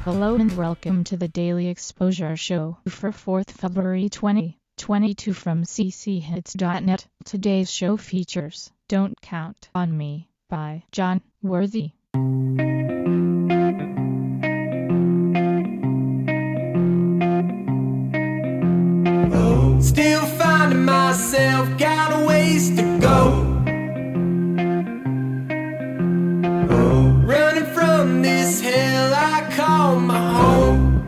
Hello and welcome to the Daily Exposure Show for 4th February 2022 from cchits.net. Today's show features Don't Count on Me by John Worthy. Still finding myself, got a ways to go. Running from this hell I call my home.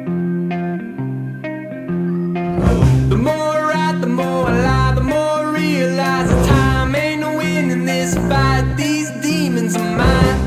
The more I write, the more I lie, the more I realize the time ain't no winning this fight. These demons are mine.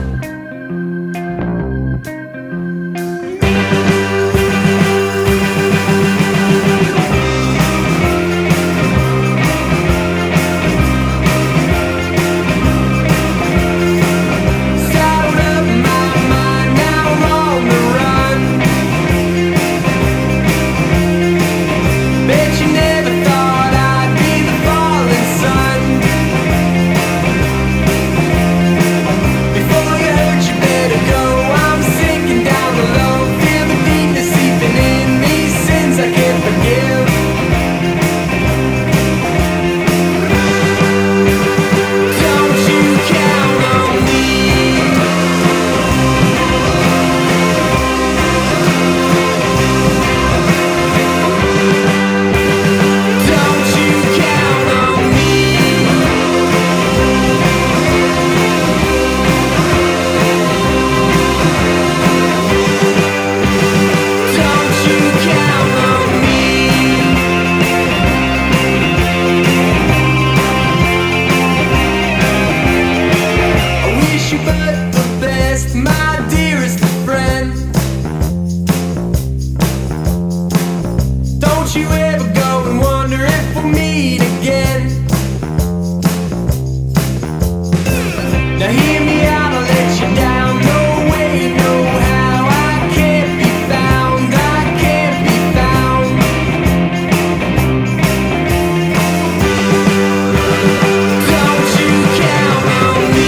You ever go and wonder if we'll meet again? Now hear me out, I'll let you down. No way, no how, I can't be found, I can't be found. Don't you count on me.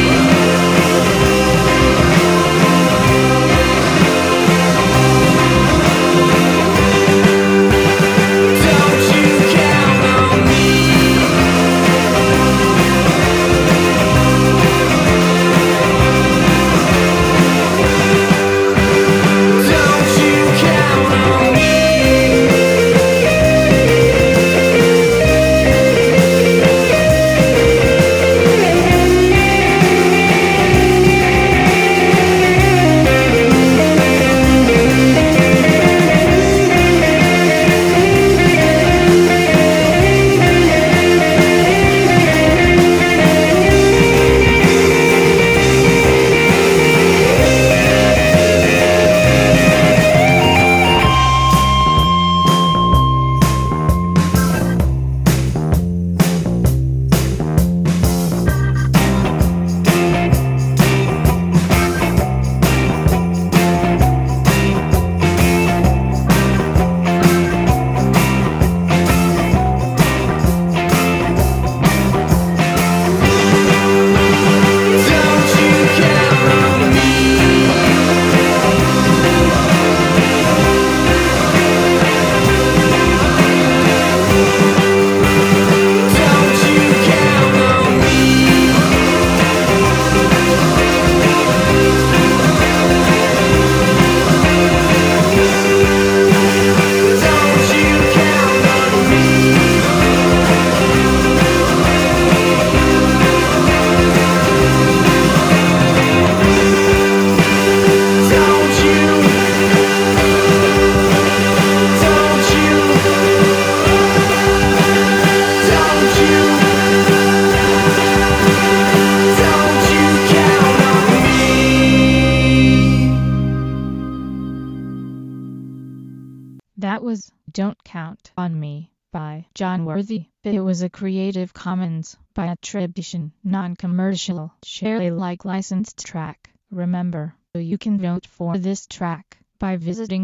That was Don't Count on Me by John Worthy. It was a Creative Commons by attribution, non-commercial, share Alike licensed track. Remember, you can vote for this track by visiting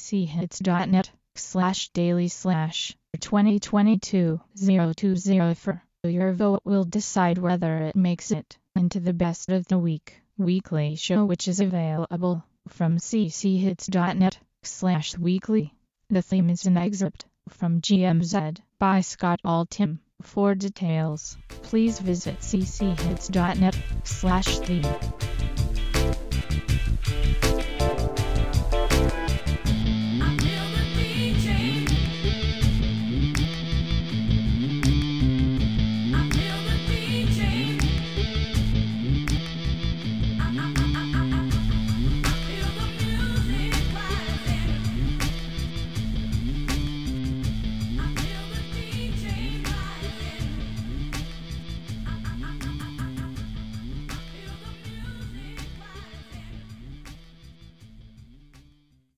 cchits.net/daily/2022-020. Your vote will decide whether it makes it into the Best of the Week weekly show, which is available from cchits.net/weekly. The theme is an excerpt from GMZ by Scott Altham. For details, please visit cchits.net/theme.